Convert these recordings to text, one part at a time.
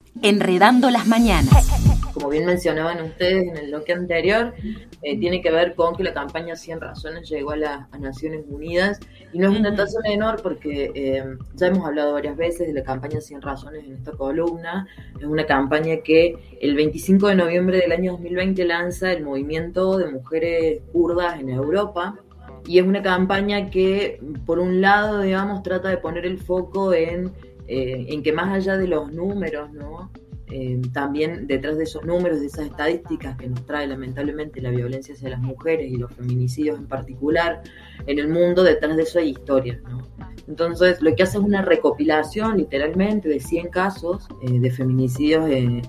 Enredando las mañanas. Como bien mencionaban ustedes en el bloque anterior, tiene que ver con que la campaña 100 razones llegó a Naciones Unidas, y no es una tasa menor porque ya hemos hablado varias veces de la campaña 100 razones en esta columna. Es una campaña que el 25 de noviembre del año 2020 lanza el movimiento de mujeres kurdas en Europa, y es una campaña que, por un lado, digamos, trata de poner el foco en que más allá de los números, ¿no? También detrás de esos números, de esas estadísticas que nos trae lamentablemente la violencia hacia las mujeres y los feminicidios en particular en el mundo, detrás de eso hay historias, ¿no? Entonces lo que hace es una recopilación literalmente de 100 casos de feminicidios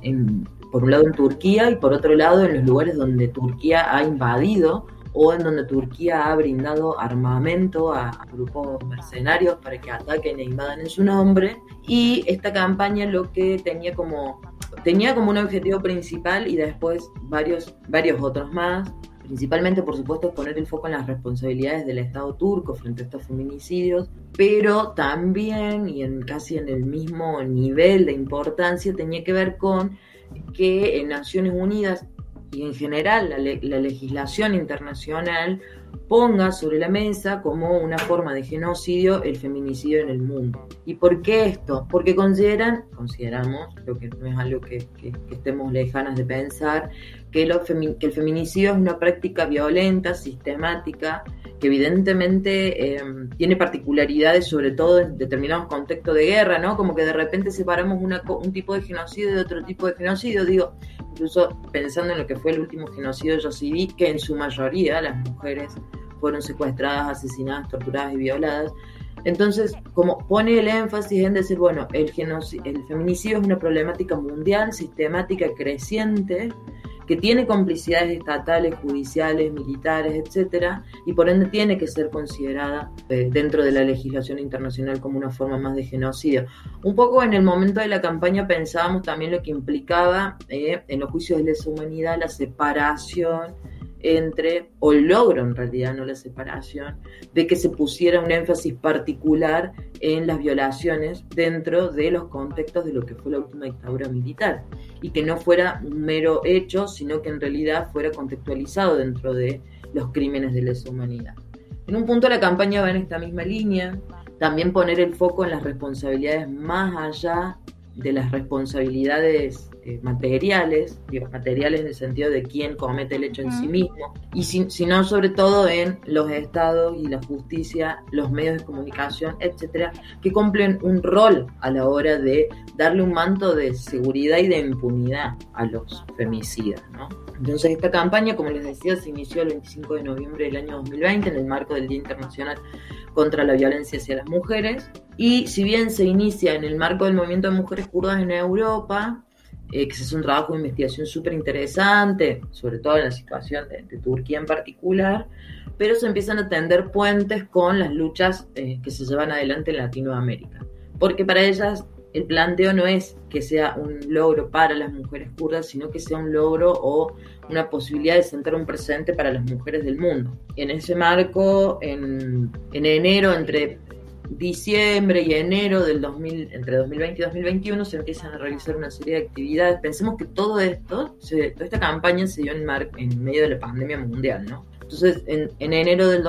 por un lado en Turquía y por otro lado en los lugares donde Turquía ha invadido o en donde Turquía ha brindado armamento a grupos mercenarios para que ataquen e invadan en su nombre. Y esta campaña lo que tenía como un objetivo principal, y después varios otros más, principalmente por supuesto poner el foco en las responsabilidades del Estado turco frente a estos feminicidios, pero también, y casi en el mismo nivel de importancia, tenía que ver con que en Naciones Unidas y en general la legislación internacional ponga sobre la mesa como una forma de genocidio el feminicidio en el mundo. ¿Y por qué esto? Porque consideramos, lo que no es algo que estemos lejanas de pensar, que el feminicidio es una práctica violenta, sistemática, que evidentemente tiene particularidades, sobre todo en determinados contextos de guerra, ¿no? Como que de repente separamos un tipo de genocidio de otro tipo de genocidio. Digo, incluso pensando en lo que fue el último genocidio yazidí, que en su mayoría las mujeres fueron secuestradas, asesinadas, torturadas y violadas. Entonces, como pone el énfasis en decir, bueno, el feminicidio es una problemática mundial, sistemática, creciente, que tiene complicidades estatales, judiciales, militares, etcétera, y por ende tiene que ser considerada dentro de la legislación internacional como una forma más de genocidio. Un poco en el momento de la campaña pensábamos también lo que implicaba en los juicios de lesa humanidad la separación o el logro en realidad, no la separación, de que se pusiera un énfasis particular en las violaciones dentro de los contextos de lo que fue la última dictadura militar, y que no fuera un mero hecho, sino que en realidad fuera contextualizado dentro de los crímenes de lesa humanidad. En un punto la campaña va en esta misma línea, también poner el foco en las responsabilidades más allá de las responsabilidades materiales en el sentido de quién comete el hecho en sí mismo, y sino sobre todo en los estados y la justicia, los medios de comunicación, etcétera, que cumplen un rol a la hora de darle un manto de seguridad y de impunidad a los femicidas, ¿no? Entonces esta campaña, como les decía, se inició el 25 de noviembre del año 2020 en el marco del Día Internacional contra la Violencia hacia las Mujeres, y si bien se inicia en el marco del movimiento de mujeres kurdas en Europa, que se hace un trabajo de investigación súper interesante, sobre todo en la situación de Turquía en particular, pero se empiezan a tender puentes con las luchas que se llevan adelante en Latinoamérica, porque para ellas el planteo no es que sea un logro para las mujeres kurdas, sino que sea un logro o una posibilidad de sentar un precedente para las mujeres del mundo. Y en ese marco, en enero, entre diciembre y enero entre 2020 y 2021 se empiezan a realizar una serie de actividades. Pensemos que toda esta campaña se dio en medio de la pandemia mundial, ¿no? Entonces, en enero del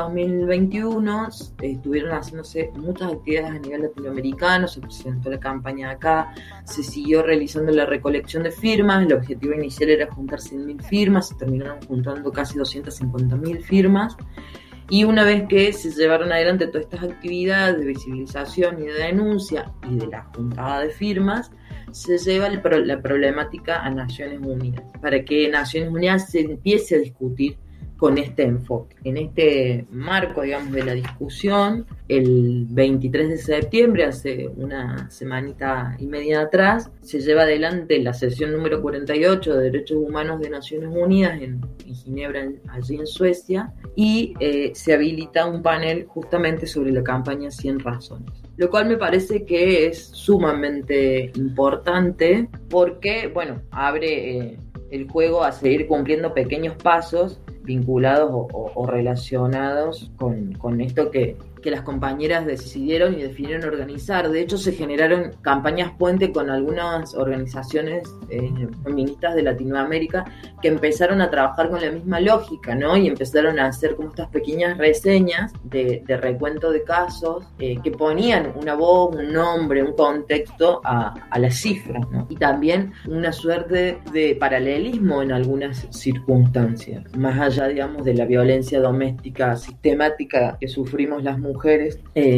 2021 estuvieron haciéndose muchas actividades a nivel latinoamericano, se presentó la campaña acá, se siguió realizando la recolección de firmas. El objetivo inicial era juntar 100.000 firmas, se terminaron juntando casi 250.000 firmas. Y una vez que se llevaron adelante todas estas actividades de visibilización y de denuncia y de la juntada de firmas, se lleva la problemática a Naciones Unidas, para que Naciones Unidas se empiece a discutir con este enfoque. En este marco, digamos, de la discusión, el 23 de septiembre, hace una semanita y media atrás, se lleva adelante la sesión número 48 de Derechos Humanos de Naciones Unidas en Ginebra, allí en Suecia, y se habilita un panel justamente sobre la campaña 100 razones. Lo cual me parece que es sumamente importante porque, bueno, abre el juego a seguir cumpliendo pequeños pasos vinculados o relacionados con esto que que las compañeras decidieron y definieron organizar. De hecho, se generaron campañas puente con algunas organizaciones feministas de Latinoamérica que empezaron a trabajar con la misma lógica, ¿no? Y empezaron a hacer como estas pequeñas reseñas de recuento de casos que ponían una voz, un nombre, un contexto a las cifras, ¿no? Y también una suerte de paralelismo en algunas circunstancias, más allá, digamos, de la violencia doméstica sistemática que sufrimos las mujeres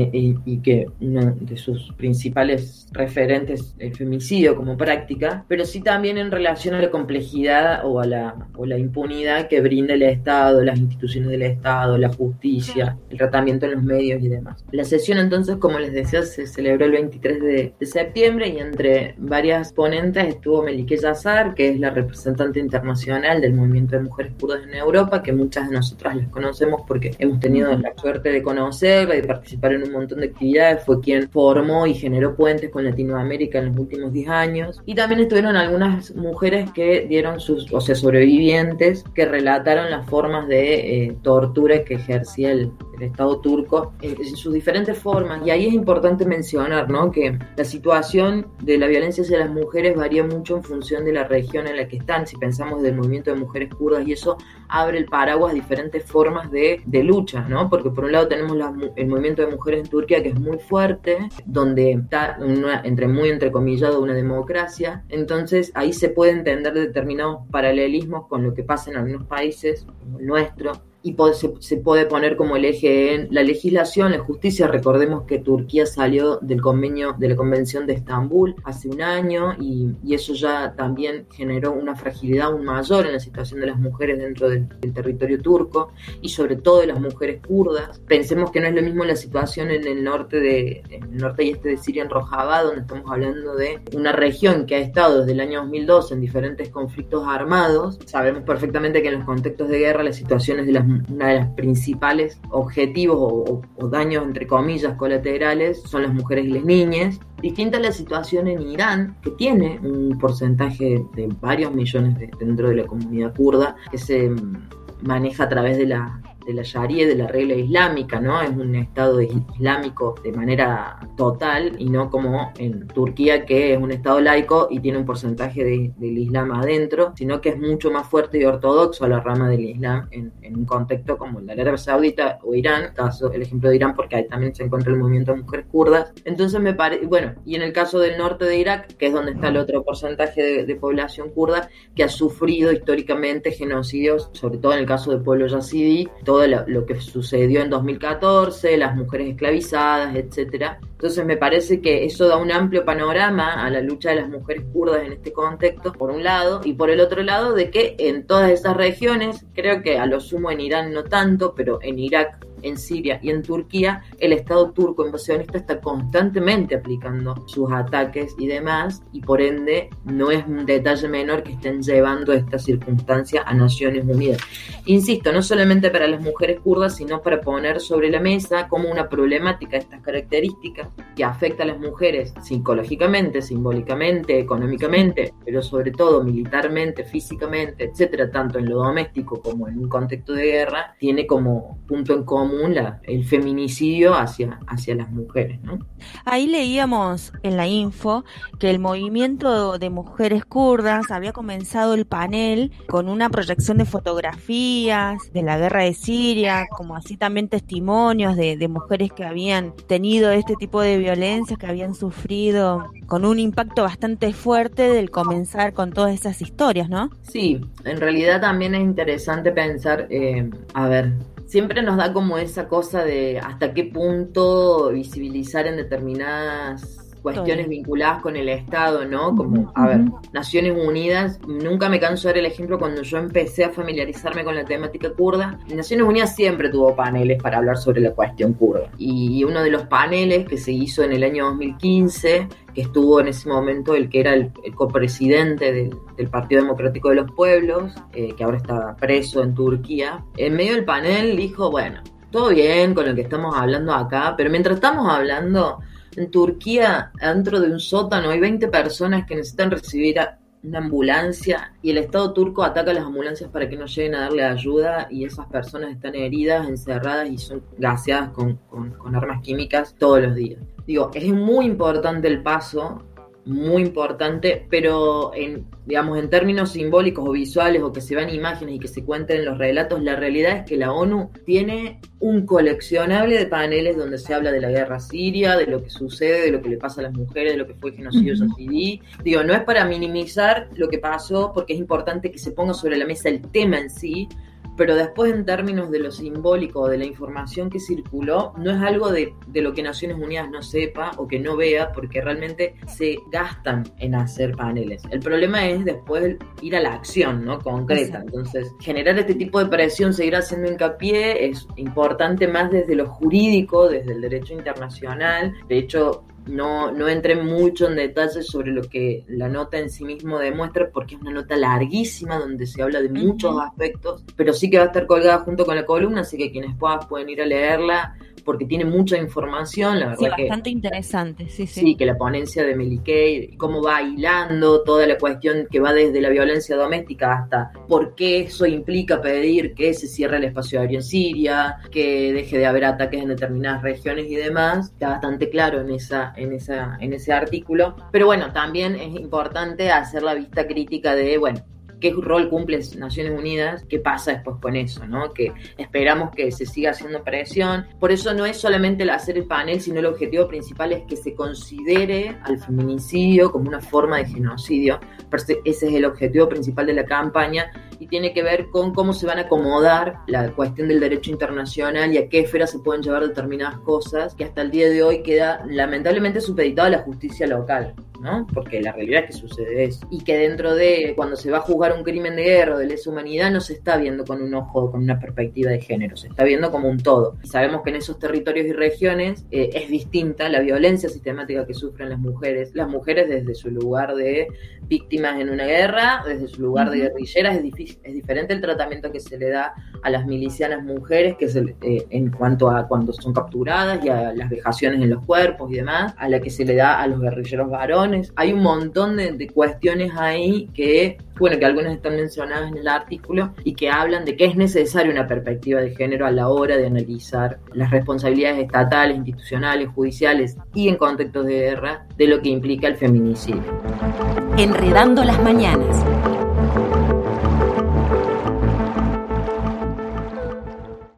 y que uno de sus principales referentes el femicidio como práctica, pero sí también en relación a la complejidad o la impunidad que brinda el Estado, las instituciones del Estado, la justicia, el tratamiento en los medios y demás. La sesión entonces, como les decía, se celebró el 23 de septiembre y entre varias ponentes estuvo Melike Yazar, que es la representante internacional del movimiento de mujeres kurdas en Europa, que muchas de nosotras las conocemos porque hemos tenido la suerte de conocerla y de participar en un montón de actividades. Fue quien formó y generó puentes con Latinoamérica en los últimos 10 años. Y también estuvieron algunas mujeres que dieron sobrevivientes, que relataron las formas de tortura que ejercía el Estado turco en sus diferentes formas. Y ahí es importante mencionar, ¿no?, que la situación de la violencia hacia las mujeres varía mucho en función de la región en la que están. Si pensamos del movimiento de mujeres kurdas, y eso abre el paraguas a diferentes formas de lucha, ¿no? Porque por un lado tenemos el movimiento de mujeres en Turquía, que es muy fuerte, donde está muy entrecomillado una democracia. Entonces ahí se puede entender determinados paralelismos con lo que pasa en algunos países como el nuestro, y se puede poner como el eje en la legislación, la justicia. Recordemos que Turquía salió de la Convención de Estambul hace un año y eso ya también generó una fragilidad aún mayor en la situación de las mujeres dentro del territorio turco y sobre todo de las mujeres kurdas. Pensemos que no es lo mismo la situación en el norte y este de Siria, en Rojava, donde estamos hablando de una región que ha estado desde el año 2002 en diferentes conflictos armados. Sabemos perfectamente que en los contextos de guerra las situaciones de una de las principales objetivos o daños, entre comillas, colaterales son las mujeres y las niñas. Distinta la situación en Irán, que tiene un porcentaje de varios millones dentro de la comunidad kurda, que se maneja a través de la Sharia, de la regla islámica, ¿no? Es un estado islámico de manera total y no como en Turquía, que es un estado laico y tiene un porcentaje del islam adentro, sino que es mucho más fuerte y ortodoxo a la rama del islam en un contexto como el de Arabia Saudita o Irán, el ejemplo de Irán, porque ahí también se encuentra el movimiento de mujeres kurdas. Entonces me parece, bueno, y en el caso del norte de Irak, que es donde está el otro porcentaje de población kurda, que ha sufrido históricamente genocidios, sobre todo en el caso del pueblo yazidí, todo lo que sucedió en 2014, las mujeres esclavizadas, etcétera. Entonces me parece que eso da un amplio panorama a la lucha de las mujeres kurdas en este contexto, por un lado, y por el otro lado de que en todas esas regiones, creo que a lo sumo en Irán no tanto, pero en Irak, en Siria y en Turquía, el Estado turco invasionista está constantemente aplicando sus ataques y demás, y por ende no es un detalle menor que estén llevando esta circunstancia a Naciones Unidas. Insisto, no solamente para las mujeres kurdas, sino para poner sobre la mesa como una problemática de estas características que afecta a las mujeres psicológicamente, simbólicamente, económicamente, pero sobre todo militarmente, físicamente, etcétera, tanto en lo doméstico como en un contexto de guerra, tiene como punto en común el feminicidio hacia las mujeres, ¿no? Ahí leíamos en la info que el movimiento de mujeres kurdas había comenzado el panel con una proyección de fotografías de la guerra de Siria, como así también testimonios de mujeres que habían tenido este tipo de violencias, que habían sufrido, con un impacto bastante fuerte del comenzar con todas esas historias, ¿no? Sí, en realidad también es interesante pensar, siempre nos da como esa cosa de hasta qué punto visibilizar en determinadas cuestiones vinculadas con el Estado, ¿no? Como, Naciones Unidas, nunca me canso de dar el ejemplo cuando yo empecé a familiarizarme con la temática kurda. Naciones Unidas siempre tuvo paneles para hablar sobre la cuestión kurda. Y uno de los paneles que se hizo en el año 2015, que estuvo en ese momento el que era el copresidente del Partido Democrático de los Pueblos, que ahora está preso en Turquía, en medio del panel dijo, bueno, todo bien con lo que estamos hablando acá, pero mientras estamos hablando, en Turquía, dentro de un sótano, hay 20 personas que necesitan recibir una ambulancia y el Estado turco ataca a las ambulancias para que no lleguen a darle ayuda y esas personas están heridas, encerradas y son gaseadas con armas químicas todos los días. Digo, es muy importante el paso, muy importante, pero en términos simbólicos o visuales o que se vean imágenes y que se cuenten en los relatos, la realidad es que la ONU tiene un coleccionable de paneles donde se habla de la guerra siria, de lo que sucede, de lo que le pasa a las mujeres, de lo que fue el genocidio yazidí. Digo, no es para minimizar lo que pasó, porque es importante que se ponga sobre la mesa el tema en sí, pero después en términos de lo simbólico, de la información que circuló, no es algo de lo que Naciones Unidas no sepa o que no vea, porque realmente se gastan en hacer paneles. El problema es después ir a la acción, ¿no? Concreta. Entonces, generar este tipo de presión, seguir haciendo hincapié, es importante más desde lo jurídico, desde el derecho internacional. De hecho, no entré mucho en detalles sobre lo que la nota en sí mismo demuestra, porque es una nota larguísima donde se habla de muchos aspectos, pero sí que va a estar colgada junto con la columna, así que quienes pueden ir a leerla, porque tiene mucha información, la verdad. Sí, bastante interesante, sí. Sí, que la ponencia de Melikey, cómo va hilando toda la cuestión que va desde la violencia doméstica hasta por qué eso implica pedir que se cierre el espacio aéreo en Siria, que deje de haber ataques en determinadas regiones y demás. Está bastante claro en ese artículo. Pero bueno, también es importante hacer la vista crítica de, qué rol cumple Naciones Unidas, qué pasa después con eso, ¿no? Que esperamos que se siga haciendo presión. Por eso no es solamente el hacer el panel, sino el objetivo principal es que se considere al feminicidio como una forma de genocidio. Ese es el objetivo principal de la campaña y tiene que ver con cómo se van a acomodar la cuestión del derecho internacional y a qué esfera se pueden llevar determinadas cosas que hasta el día de hoy queda lamentablemente supeditado a la justicia local, ¿no? Porque la realidad es que sucede eso. Y que dentro de cuando se va a juzgar un crimen de guerra o de lesa humanidad no se está viendo con un ojo, con una perspectiva de género, se está viendo como un todo. Y sabemos que en esos territorios y regiones es distinta la violencia sistemática que sufren las mujeres desde su lugar de víctimas en una guerra, desde su lugar de guerrilleras, es diferente el tratamiento que se le da a las milicianas mujeres que en cuanto a cuando son capturadas y a las vejaciones en los cuerpos y demás, a la que se le da a los guerrilleros varones. Hay un montón de cuestiones ahí que algunas están mencionadas en el artículo y que hablan de que es necesaria una perspectiva de género a la hora de analizar las responsabilidades estatales, institucionales, judiciales y en contextos de guerra de lo que implica el feminicidio. Enredando las mañanas.